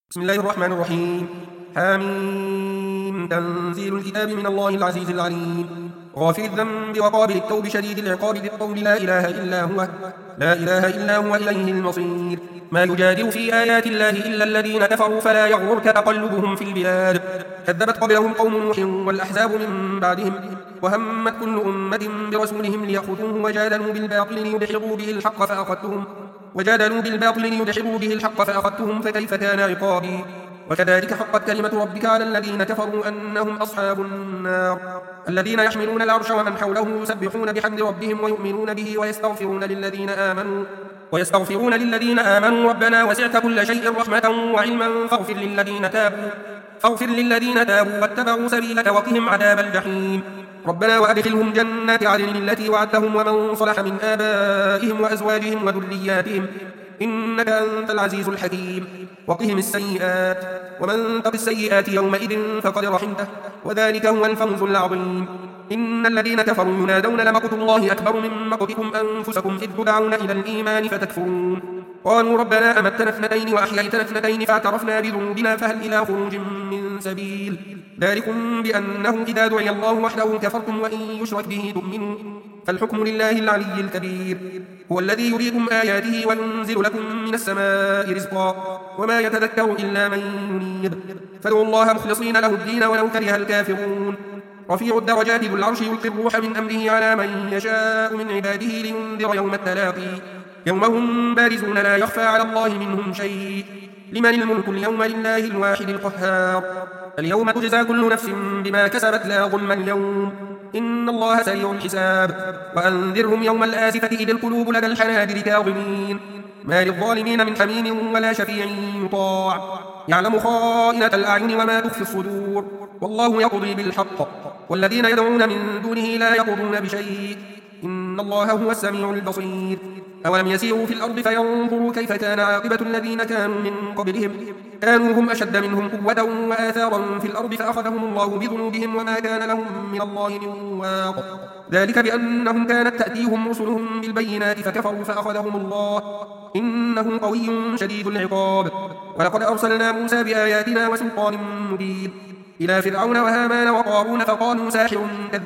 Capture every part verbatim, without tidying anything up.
بسم الله الرحمن الرحيم. حامين. تنزيل الكتاب من الله العزيز العليم. غافر الذنب وقابل التوب شديد العقاب ذي الطول لا إله إلا هو لا إله إلا هو إليه المصير. ما يجادل في آيات الله إلا الذين كفروا فلا يغررك تقلبهم في البلاد. كذبت قبلهم قوم نوح والأحزاب من بعدهم وهمت كل أمة برسولهم ليأخذوه وجادلوا بالباطل ليدحضوا به الحق فأخذتهم وجادلوا بالباطل ليدحضوا به الحق فأخذتهم فكيف كان عقابي. وكذلك حقت كلمة ربك على الذين كفروا أنهم أصحاب النار. الذين يحملون العرش ومن حوله يسبحون بحمد ربهم ويؤمنون به ويستغفرون للذين آمنوا ويستغفرون للذين آمنوا ربنا وسعت كل شيء رحمة وعلما فاغفر للذين تابوا فاغفر للذين تابوا واتبعوا سبيلك وقهم عذاب الجحيم. ربنا وأدخلهم جنات عدن التي وعدتهم ومن صلح من آبائهم وأزواجهم وذرياتهم إنك أنت العزيز الحكيم. وقهم السيئات ومن تق السيئات يومئذ فقد رحمته وذلك هو الفوز العظيم. إن الذين كفروا ينادون لمقت الله أكبر من مقتكم أنفسكم إذ تدعون إلى الإيمان فتكفرون. قالوا ربنا أمتنا اثنتين وأحييتنا اثنتين فاعترفنا بذنوبنا فهل إلى خروج من سبيل. ذلكم بأنه إذا دعي الله وحده كفرتم وإن يشرك به تؤمنوا فالحكم لله العلي الكبير. هو الذي يريكم آياته وينزل لكم من السماء رزقا وما يتذكر إلا من ينيب. فادعوا الله مخلصين له الدين ولو كره الكافرون. رفيع الدرجات ذو العرش يلقي الروح من أمره على من يشاء من عباده لينذر يوم التلاقي يوم هم بارزون لا يخفى على الله منهم شيء. لمن الملك اليوم لله الواحد القهار. اليوم تجزى كل نفس بما كسبت لا ظلم اليوم إن الله سريع الحساب. وأنذرهم يوم الآزفة إذ القلوب لدى الحناجر كاظمين ما للظالمين من حميم ولا شفيع يطاع يعلم خائنة الأعين وما تخفي الصدور والله يقضي بالحق والذين يدعون من دونه لا يقضون بشيء إن الله هو السميع البصير. أولم يسيروا في الأرض فينظروا كيف كان عاقبة الذين كانوا من قبلهم كانوا هم أشد منهم قوة وآثارا في الأرض فأخذهم الله بذنوبهم وما كان لهم من الله من واق. ذلك بأنهم كانت تأتيهم رسلهم بالبينات فكفروا فأخذهم الله إنه قوي شديد العقاب. ولقد أرسلنا موسى بآياتنا وسلطان مبين إلى فرعون وهامان وقارون فقالوا ساحر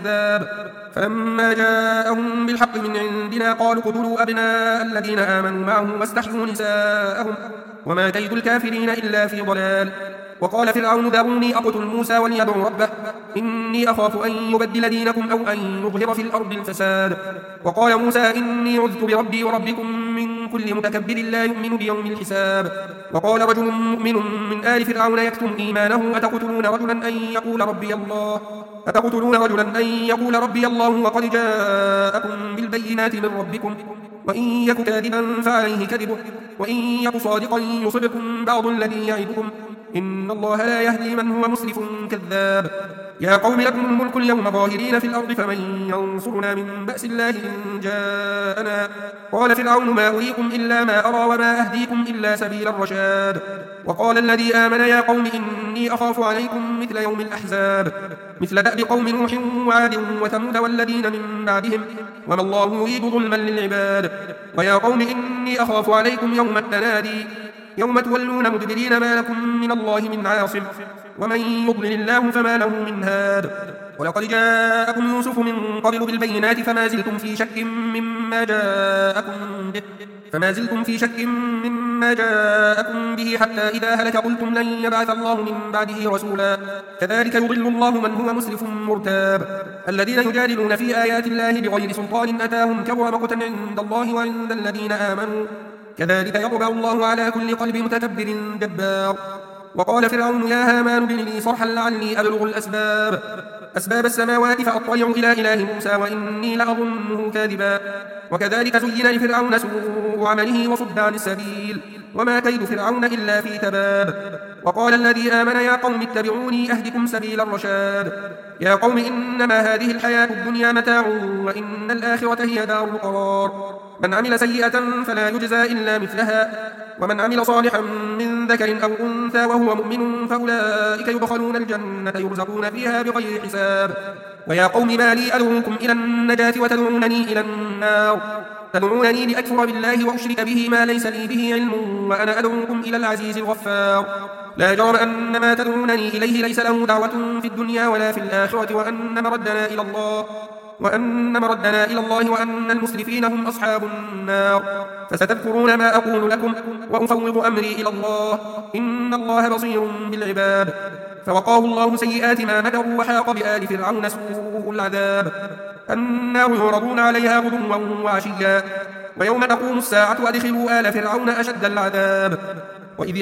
كذاب. فلما جاءهم بالحق من عندنا قالوا اقتلوا أبناء الذين آمنوا معه واستحيوا نساءهم وما كيد الكافرين إلا في ضلال. وقال فرعون ذروني أقتل موسى وليدع ربه إني أخاف أن يبدل دينكم أو أن يظهر في الأرض الفساد. وقال موسى إني عذت بربي وربكم من كل متكبر لا يؤمن بيوم الحساب. وقال رجل مؤمن من آل فرعون يكتم إيمانه أتقتلون رجلا أن يقول ربي الله أتقتلون رجلا أن يقول ربي الله وقد جاءكم بالبينات من ربكم وإن يك كاذبا فعليه كذبه وإن يك صادقا يصبكم بعض الذي يعدكم إن الله لا يهدي من هو مسرف كذاب. يا قوم لكم الملك اليوم ظاهرين في الأرض فمن ينصرنا من بأس الله إن جاءنا. قال فرعون ما أريكم إلا ما أرى وما أهديكم إلا سبيل الرشاد. وقال الذي آمن يا قوم إني أخاف عليكم مثل يوم الأحزاب مثل دأب قوم نوح وعاد وثمود والذين من بعدهم وما الله يريد ظلما للعباد. ويا قوم إني أخاف عليكم يوم التنادي يوم تولون مدبرين ما لكم من الله من عاصم ومن يضلل الله فما له من هاد. ولقد جاءكم يوسف من قبل بالبينات فما زلتم في شك مما جاءكم به فما زلتم في شك مما جاءكم به حتى إذا هلك قلتم لن يبعث الله من بعده رسولا كذلك يضل الله من هو مسرف مرتاب. الذين يجادلون في آيات الله بغير سلطان أتاهم كبر مقتا عند الله وعند الذين آمنوا كذلك يطبع الله على كل قلب متكبر جبار. وقال فرعون يا هامان ابن لي صرحا لعلي أبلغ الأسباب أسباب السماوات فأطلع إلى إله موسى وإني لأظنه كاذبا. وكذلك زين لفرعون سوء عمله وصد عن السبيل وما كيد فرعون إلا في تباب. وقال الذي آمن يا قوم اتبعوني أهدكم سبيل الرشاد. يا قوم إنما هذه الحياة الدنيا متاع وإن الآخرة هي دار القرار. من عمل سيئة فلا يجزى إلا مثلها ومن عمل صالحا من ذكر أو أنثى وهو مؤمن فأولئك يدخلون الجنة يرزقون فيها بغير حساب. ويا قوم ما لي أدعوكم إلى النجاة وتدعونني إلى النار تدعونني لأكفر بالله وأشرك به ما ليس لي به علم وأنا أدعوكم إلى العزيز الغفار. لا جرم أن ما تدعونني إليه ليس له دعوة في الدنيا ولا في الآخرة وأن مردنا إلى الله وأن مردنا إلى الله وأن المسرفين هم أصحاب النار. فستذكرون ما أقول لكم وأفوض أمري إلى الله إن الله بصير بالعباد. فوقاه الله سيئات ما مكروا وحاق بآل فرعون سوء العذاب. النار يعرضون عليها غدوا وعشيا ويوم تقوم الساعة أدخلوا آل فرعون أشد العذاب. وإذ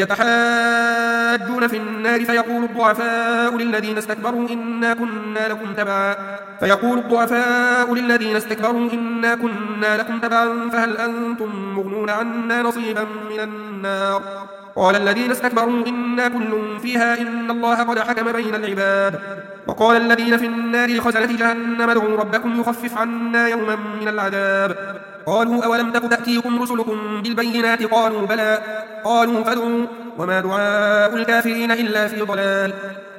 يتحاجون في النار فيقول الضعفاء للذين استكبروا إنا كنا لكم تبعا فيقول الضعفاء للذين استكبروا إنا كنا لكم تبعا فهل أنتم مغنون عنا نصيبا من النار. قال الذين استكبروا إنا كل فيها إن الله قد حكم بين العباد. وقال الذين في النار لخزنة جهنم ادعوا ربكم يخفف عنا يوما من العذاب. قالوا أولم تك تأتيكم رسلكم بالبينات قالوا بلى قالوا فادعوا وما دعاء الكافرين إلا في ضلال.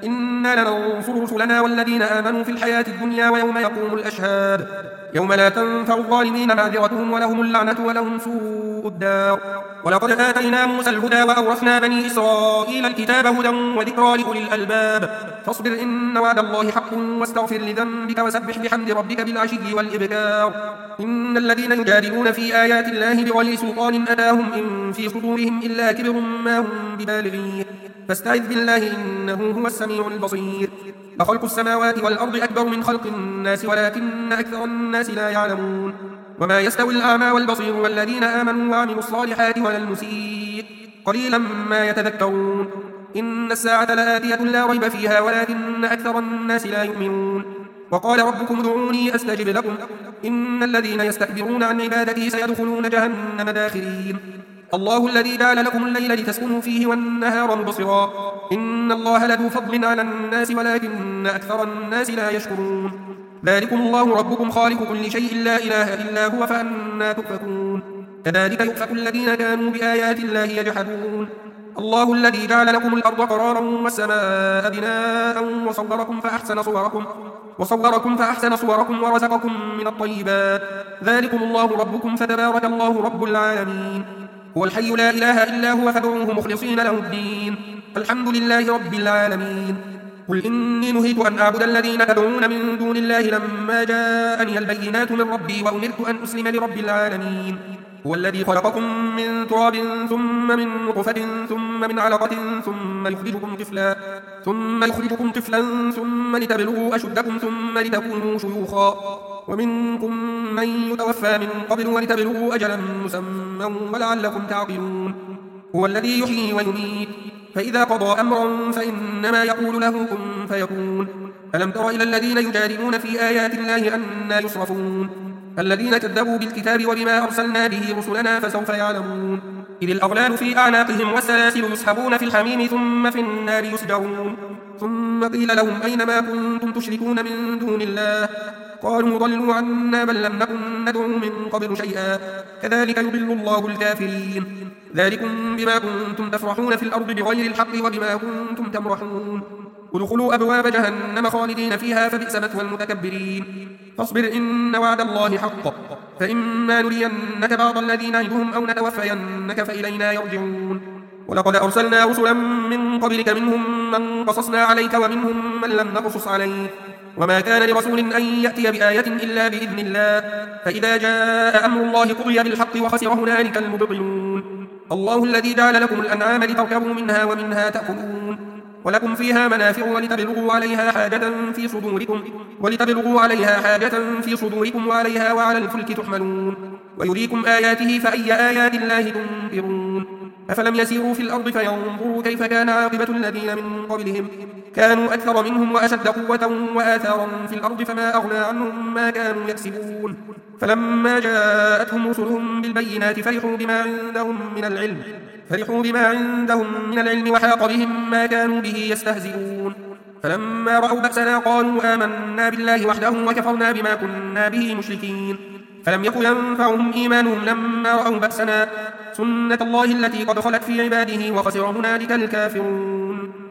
إنا لننصر رسلنا والذين آمنوا في الحياة الدنيا ويوم يقوم الأشهاد يوم لا تنفع الظالمين معذرتهم ولهم اللعنة ولهم سوء الدار. ولقد آتينا موسى الهدى وأورثنا بني إسرائيل الكتاب هدى وذكرى لأولي الألباب. فاصبر إن وعد الله حق واستغفر لذنبك وسبح بحمد ربك بالعشي والإبكار. إن الذين يجادلون في آيات الله بغير سلطان أتاهم إن في صدورهم إلا كبر ما هم ببالغيه فاستعذ بالله إنه هو السميع البصير. لخلق السماوات والأرض أكبر من خلق الناس ولكن أكثر الناس لا يعلمون. وما يستوي الأعمى والبصير والذين آمنوا وعملوا الصالحات ولا المسيء قليلا ما يتذكرون. إن الساعة لآتية لا ريب فيها ولكن أكثر الناس لا يؤمنون. وقال ربكم ادعوني أستجب لكم إن الذين يستكبرون عن عبادتي سيدخلون جهنم داخرين. الله الذي جعل لكم الليل لتسكنوا فيه والنهار مبصرا إن الله لذو فضل على الناس ولكن أكثر الناس لا يشكرون. ذلكم الله ربكم خالق كل شيء لا إله إلا هو فأنى تؤفكون. كذلك يؤفك الذين كانوا بآيات الله يجحدون. الله الذي جعل لكم الأرض قرارا والسماء بناء وصوركم فأحسن صوركم وصوركم فأحسن صوركم ورزقكم من الطيبات. ذلكم الله ربكم فتبارك الله رب العالمين. هو الحي لا إله إلا هو فادعوه مخلصين له الدين الحمد لله رب العالمين. قل إني نهيت أن أعبد الذين تدعون من دون الله لما جاءني البينات من ربي وأمرت أن أسلم لرب العالمين. هو الذي خلقكم من تراب ثم من نطفة ثم من علقة ثم يخرجكم طفلا ثم يخرجكم طفلا ثم لتبلغوا أشدكم ثم لتكونوا شيوخا ومنكم من يتوفى من قبل ولتبلغوا أجلا مسمى ولعلكم تعقلون. هو الذي يحيي ويميت فإذا قضى أمرا فإنما يقول له كن فيكون. ألم تر إلى الذين يجادلون في آيات الله أنى يصرفون الذين كذبوا بالكتاب وبما أرسلنا به رسلنا فسوف يعلمون. إذ الأغلال في أعناقهم والسلاسل يسحبون في الحميم ثم في النار يسجرون. ثم قيل لهم أين ما كنتم تشركون من دون الله قالوا ضلوا عنا بل لم نكن ندعو من قبل شيئا كذلك يضل الله الكافرين. ذلكم بما كنتم تفرحون في الأرض بغير الحق وبما كنتم تمرحون. ادخلوا أبواب جهنم خالدين فيها فبئس مثوى المتكبرين. فاصبر إن وعد الله حق فإما نرينك بعض الذي نعدهم أو نتوفينك فإلينا يرجعون. ولقد أرسلنا رسلا من قبلك منهم من قصصنا عليك ومنهم من لم نقصص عليك وما كان لرسول أن يأتي بآية إلا بإذن الله فإذا جاء أمر الله قضي بالحق وخسر هنالك المبطلون. الله الذي جعل لكم الأنعام لتركبوا منها ومنها تأكلون ولكم فيها منافع ولتبلغوا عليها حاجة في صدوركم ولتبلغوا عليها حاجة في صدوركم وعليها وعلى الفلك تحملون. ويريكم آياته فأي آيات الله تنكرون. أفلم يسيروا في الأرض فينظروا كيف كان عاقبة الذين من قبلهم كانوا أكثر منهم وأشد قوة وآثارا في الأرض فما أغنى عنهم ما كانوا يكسبون. فلما جاءتهم رسلهم بالبينات فرحوا بما عندهم من العلم فرحوا بما عندهم من العلم وحاق بهم ما كانوا به يستهزئون. فلما رأوا بأسنا قالوا آمنا بالله وحده وكفرنا بما كنا به مشركين. فلم يكن ينفعهم إيمانهم لما رأوا بأسنا سنة الله التي قد خلت في عباده وخسر هنالك الكافرون.